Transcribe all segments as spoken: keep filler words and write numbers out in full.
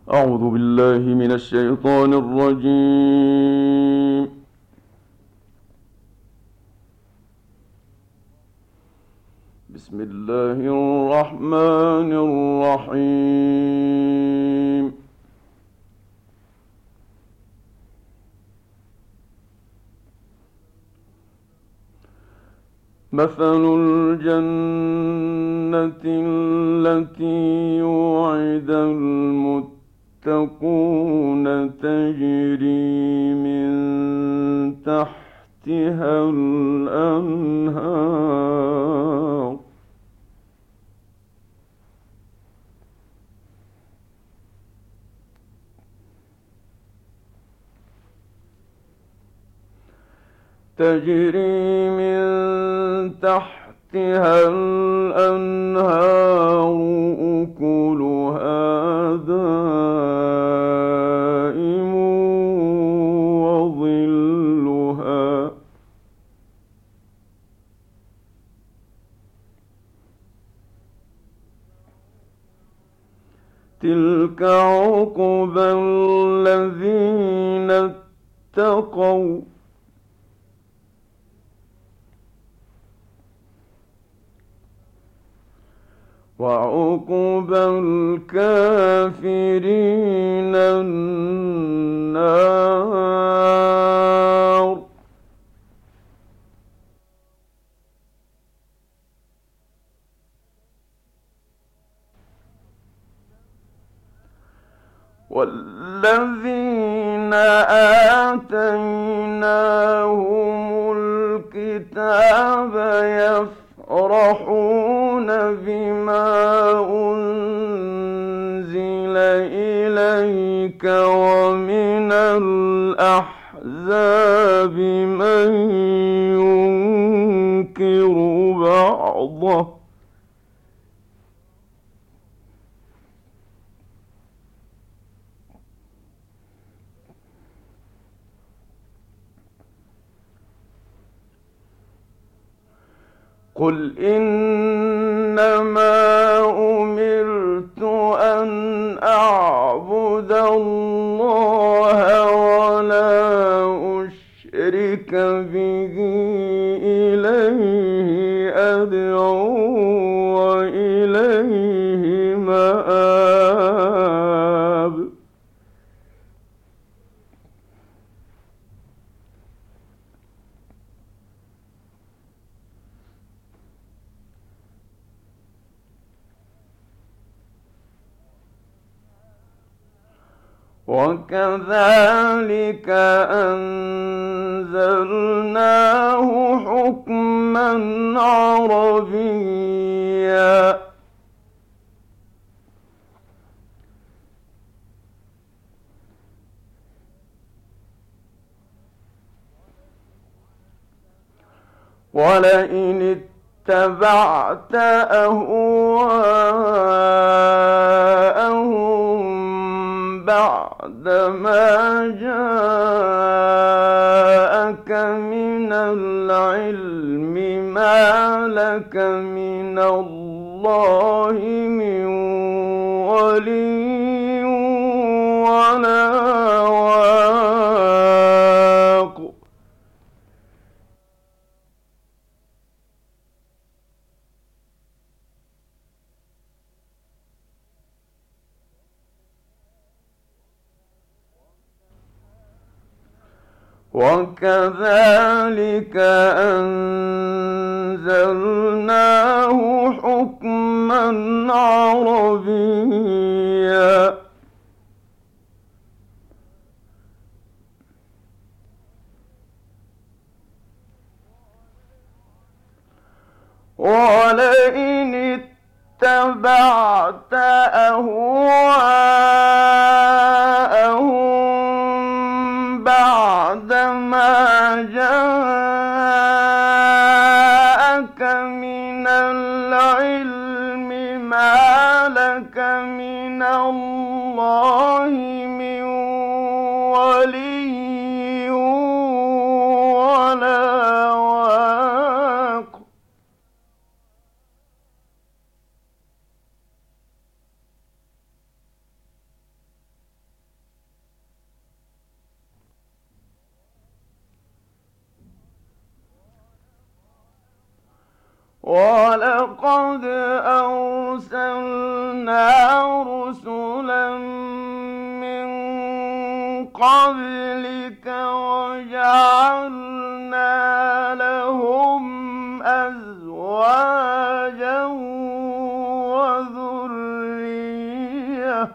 أعوذ بالله من الشيطان الرجيم. بسم الله الرحمن الرحيم. مثل الجنة التي وعد المتقون تجري من تحتها الأنهار تجري من تحتها الأنهار أكلها دائم وظلها تلك عقبى الذين اتقوا وعقبى الكافرين النار. والذين آتيناهم الكتاب يفرحون بما أنزل إليك ومن الأحزاب من ينكر بعضه قل إنما أمرت أن أعبد الله ولا أشرك به إليه أدعو وإليه مآب. وكذلك أنزلناه حكما عربيا ولئن اتبعت أهواءهم بعدما جاءك من العلم ما لك من الله من ولي ولا واق. وكذلك أنزلناه حكما عربيا ولئن اتبعت أهواءهم بعدما جاءك من العلم ما لك من الله من ولي ولا واق. وَلَقَدْ أَرْسَلْنَا رُسُلًا مِّن قَبْلِكَ وَجَعَلْنَا لَهُمْ أَزْوَاجًا وَذُرِّيَّةً ۚ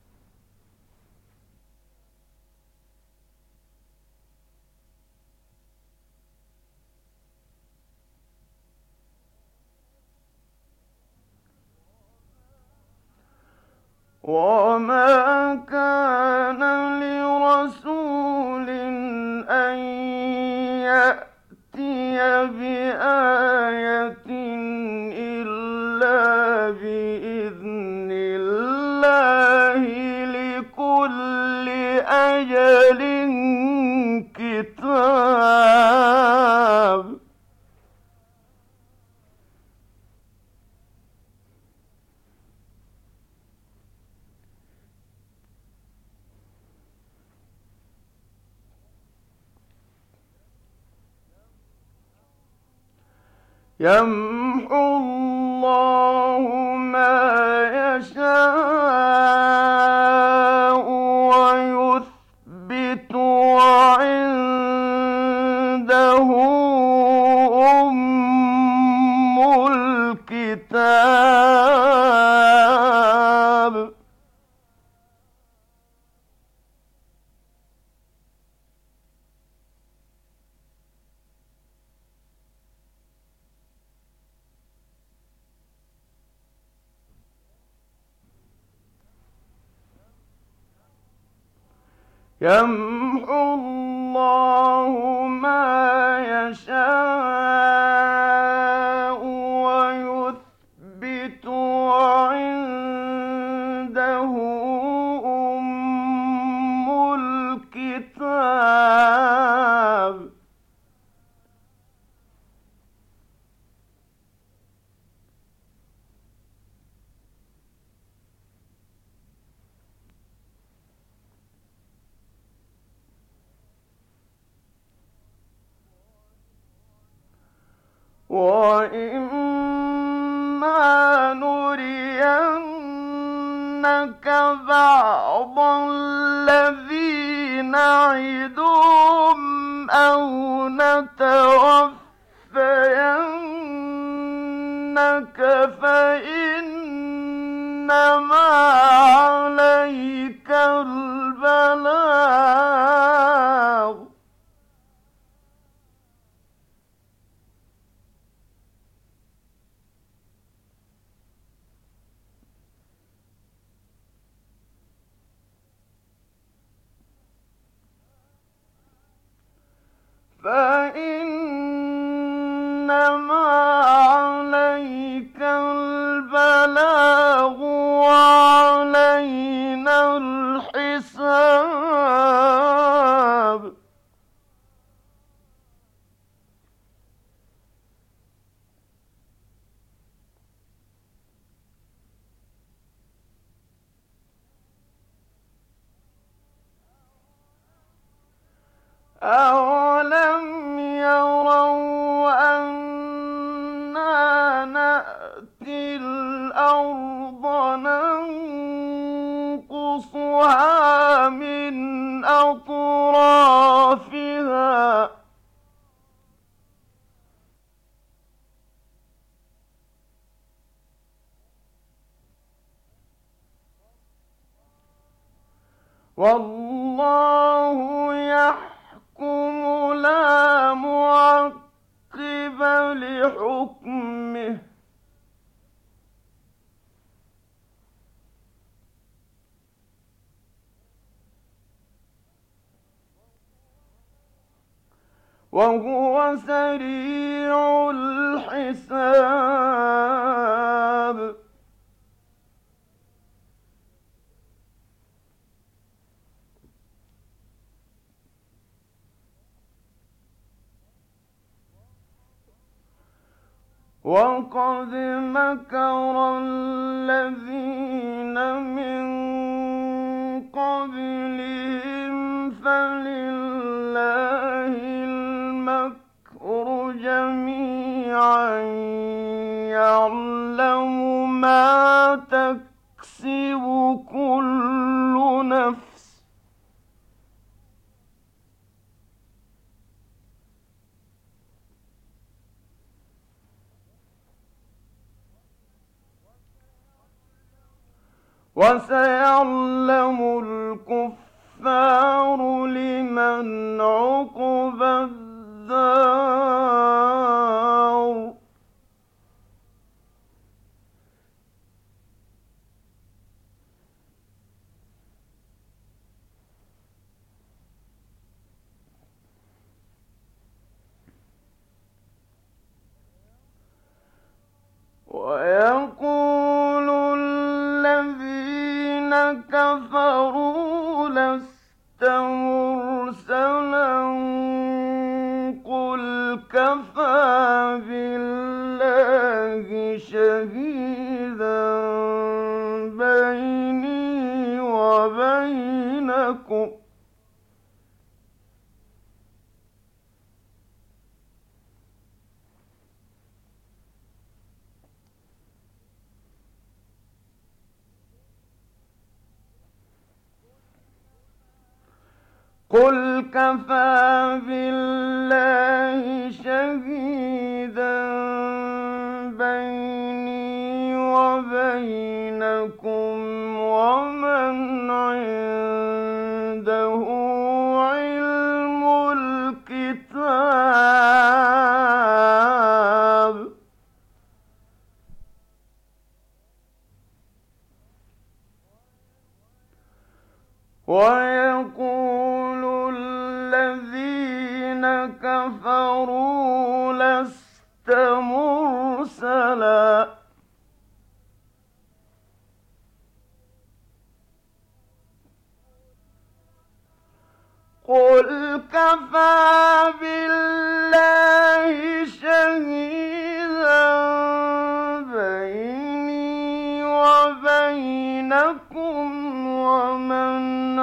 وَمَا كَانَ لِرَسُولٍ أَن يَأْتِيَ بِآيَةٍ إِلَّا بِإِذْنِ اللَّهِ ۗ لِكُلِّ أَجَلٍ كِتَابٌ. يَمْحُو اللَّهُ مَا يَشَاءُ وَيُثْبِتُ ۖ وَعِندَهُ أُمُّ الْكِتَابِ. يَمْحُو اللَّهُ مَا يَشَاءُ وَيُثْبِتُ ۖ وَعِندَهُ أُمُّ الْكِتَابِ. وَإِمَّا نُرِيَنَّكَ بَعْضَ الَّذِي نَعِدُهُمْ أَوْ نَتَوَفَّيَنَّكَ فَإِنَّمَا عَلَيْكَ الْبَلَاغُ ۗ فَإِنَّمَا عَلَيْكَ الْبَلَاغُ وَعَلَيْنَا الْحِسَابُ. أَوَلَمْ يَرَوْا أَنَّا نَأْتِي الْأَرْضَ نَنقُصُهَا مِنْ أَطْرَافِهَا ۚ وَاللَّهُ يَحْكُمُ لَا مُعَقِّبَ لِحُكْمِهِ ۚ وَهُوَ سَرِيعُ الْحِسَابِ. وَقَدْ مَكَرَ الَّذِينَ مِن قَبْلِهِمْ فَلِلَّهِ الْمَكْرُ جَمِيعًا وسيعلم ما تكسب كل نفس وسيعلم الكفار لمن عقبى الدار ويقول الذين كفروا لست مرسلا قل كفى بالله شهيدا بيني وبينكم قل كفى بالله شهيدا بيني وبينكم ومن عنده علم الكتاب ويقول الذين كفروا لست مرسلا قل كفى بالله شهيدا بيني وبينكم ومن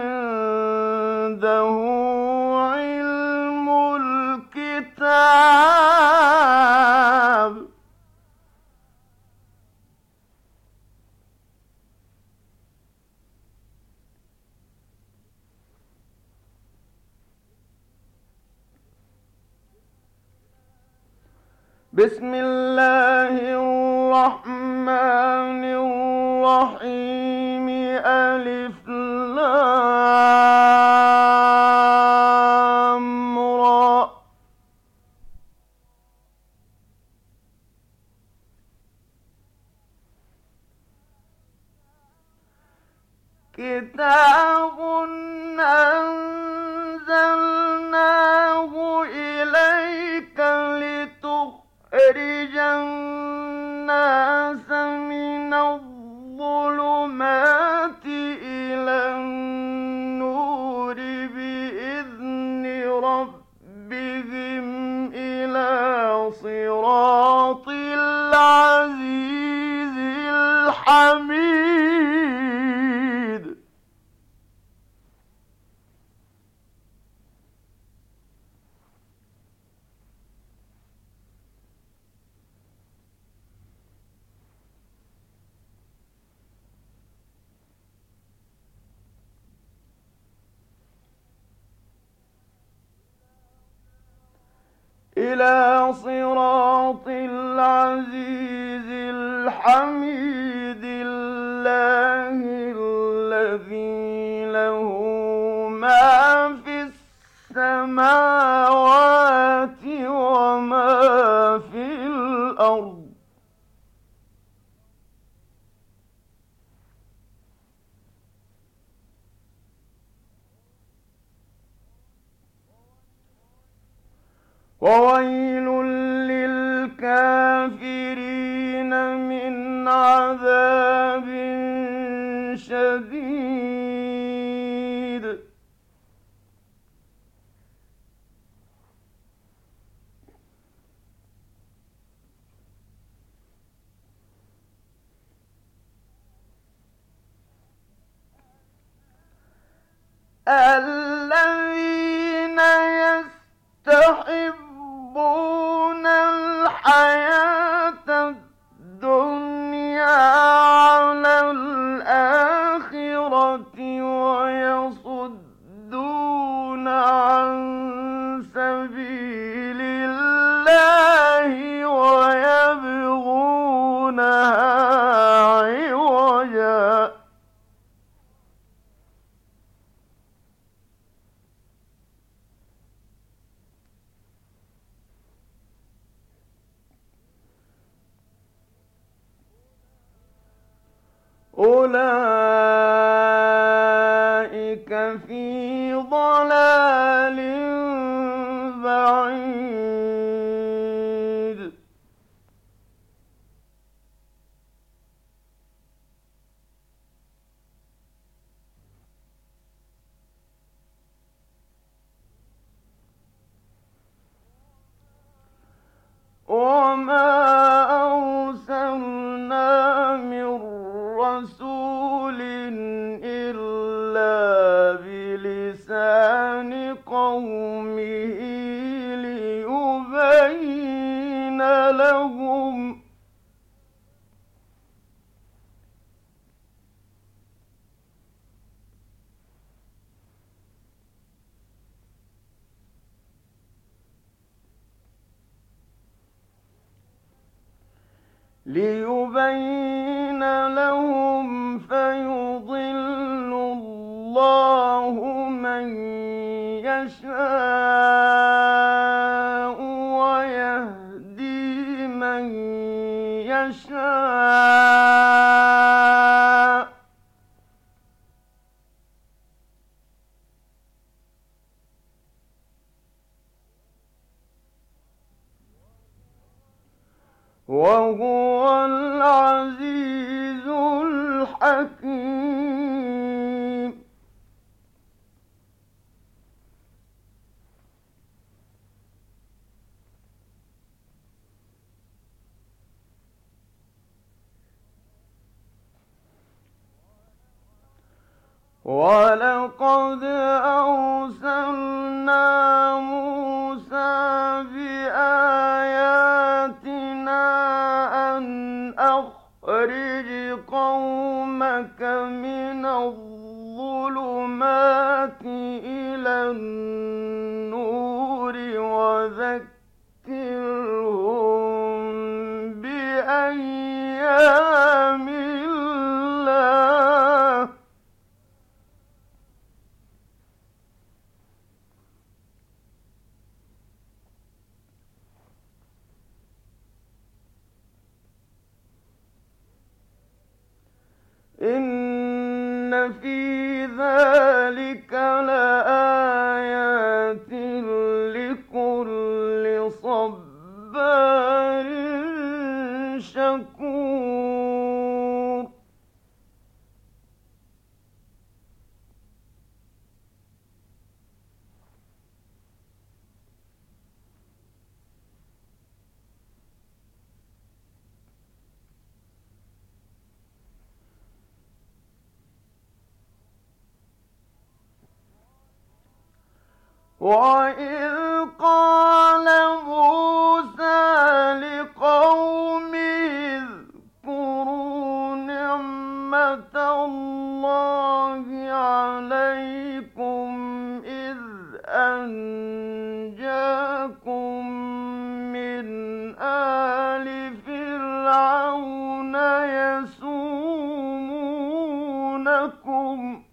عنده علم الكتاب بسم الله الرحمن الرحيم ألف لام را كتاب أنزلناه إليك لتخرج الناس من الظلمات إلى النور بإذن ربهم إلى صراط العزيز الحميد إلى صراط العزيز الحميد الله الذي له ما في السماوات وما في الأرض وويل للكافرين من عذاب شديد الذين يستحبون الحياة لهم ليبين لهم فيضل الله من يشاء ويهدي من يشاء وهو العزيز الحكيم. ولقد أرسلنا موسى بآياتنا أن أخرج قومك من الظلمات إلى النور وذكرهم بأيام الله إن في ذلك لآيات لكل صبار شكور. وَإِذْ قَالَ مُوسَى لِقَوْمِهِ اذْكُرُوا نِعْمَةَ اللَّهِ عَلَيْكُمْ إِذْ أَنْجَاكُمْ مِنْ آلِ فِرْعَوْنَ يَسُومُونَكُمْ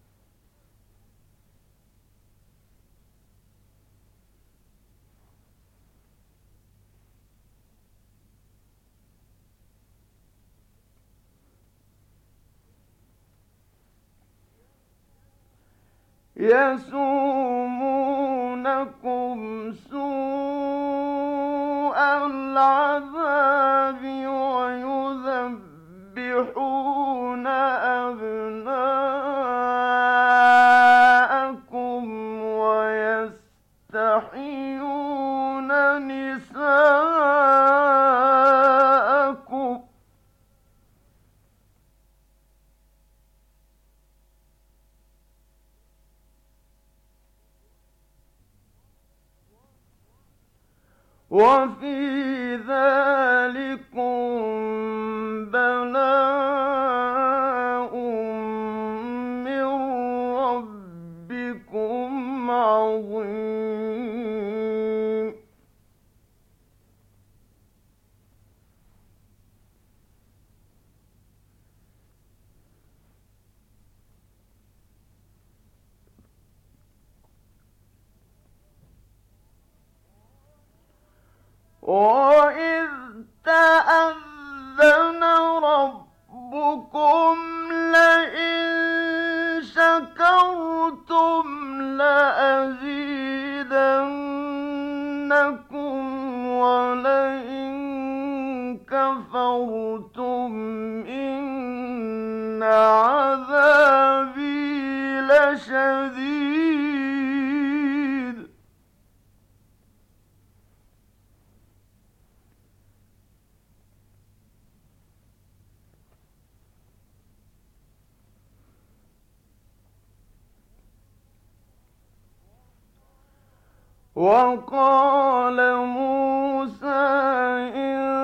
يسومونكم سوء العذاب ويذبحون أبناءكم ويستحيون نساءكم وفي ذلكم بلاء من ربكم عظيم. وَإِذْ تَأَذَّنَ رَبُّكُمْ لَئِن شَكَرْتُمْ لَأَزِيدَنَّكُمْ وَلَئِن كَفَرْتُمْ إِنَّ عَذَابِي لَشَدِيدٌ. وقال موسى إن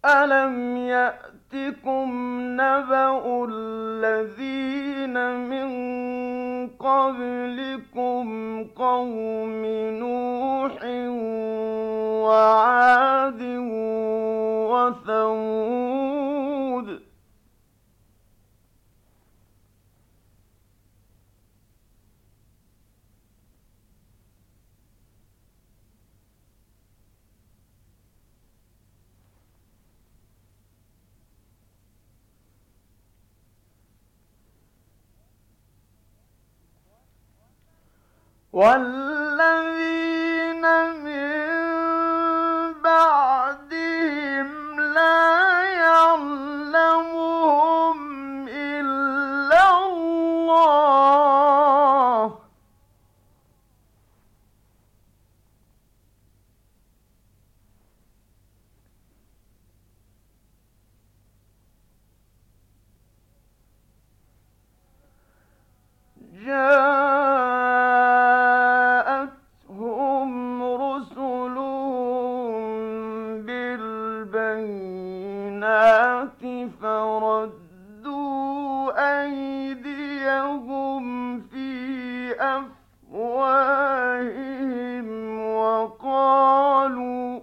أَلَمْ يَأْتِكُمْ نَبَأُ الَّذِينَ مِن قَبْلِكُمْ قَوْمِ نُوحٍ وَعَادٍ وَثَمُودَ وَالَّذِينَ مِن بَعْدِهِمْ لَا يَعْلَمُهُمْ إِلَّا اللَّهُ ۗ جاءتهم رسلهم بالبينات فردوا أيديهم في أفواههم وقالوا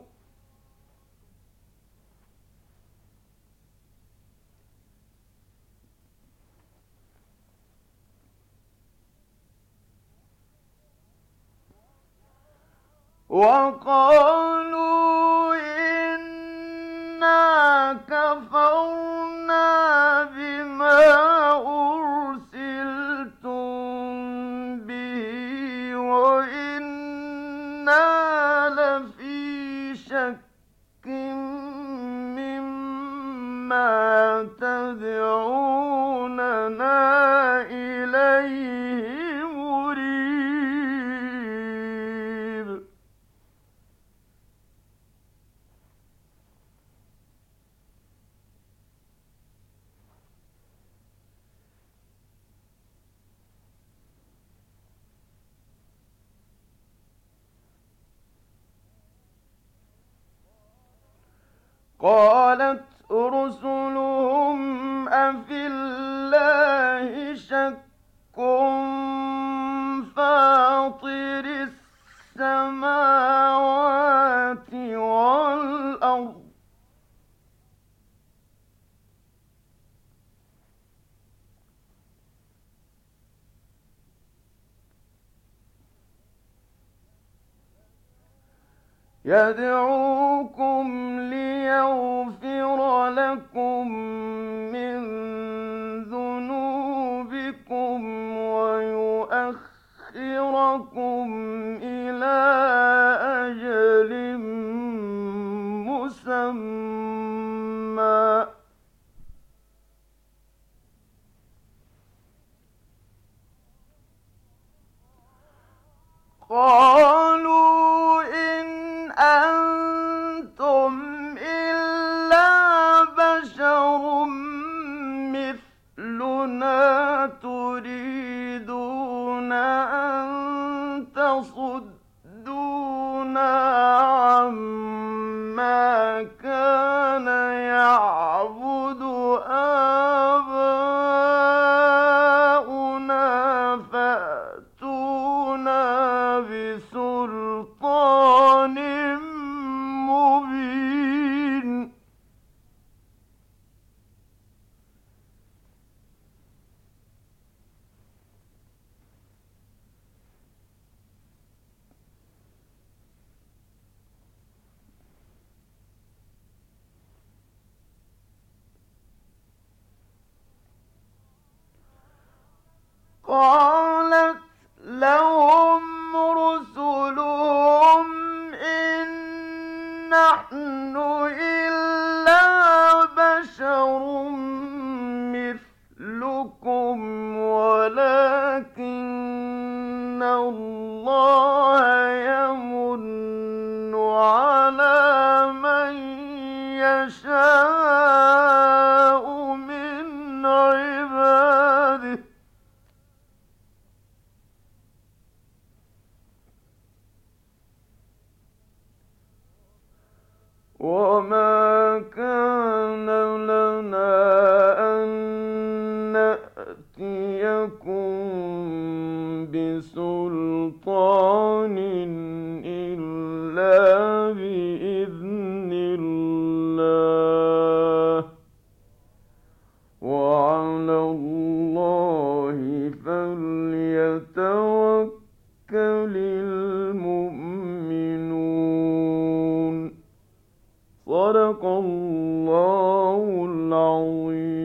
وقالوا إنا كفرنا بما أرسلتم به وإنا لفي شك مما تدعوننا إليه مريب قالت رسلهم أفي الله شك فاطر السماوات والأرض يدعوكم ليغفر لكم من ذنوبكم ويؤخركم إلى أجل مسمى قالوا إن أنتم إلا بشر مثلنا تريدون أن تصدونا عما كان يعبد آباؤنا فأتونا بسلطان مبين قالت لهم رسلهم إن نحن إلا بشر مثلكم ولكن الله يمن على من يشاء من عباده وما كان يأتيكم بسلطان إلا بإذن الله وعلى الله فليتوكل المؤمنون. صدق الله العظيم.